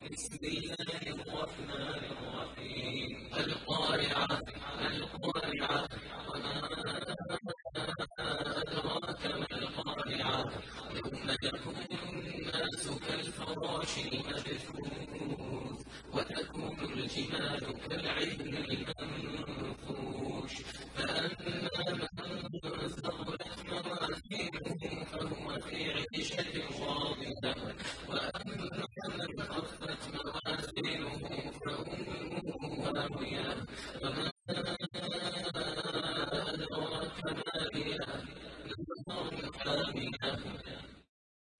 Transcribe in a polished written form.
بسم الله الرحمن الرحيم القارعة القارعة وما أدراك ما القارعة يوم يكون الناس كالفراش المبثوث وتكون الجبال كالعهن المنفوش فأما من ثقلت موازينه فهو في عيشة راضية وأما من خفت موازينه فأمه هاوية وما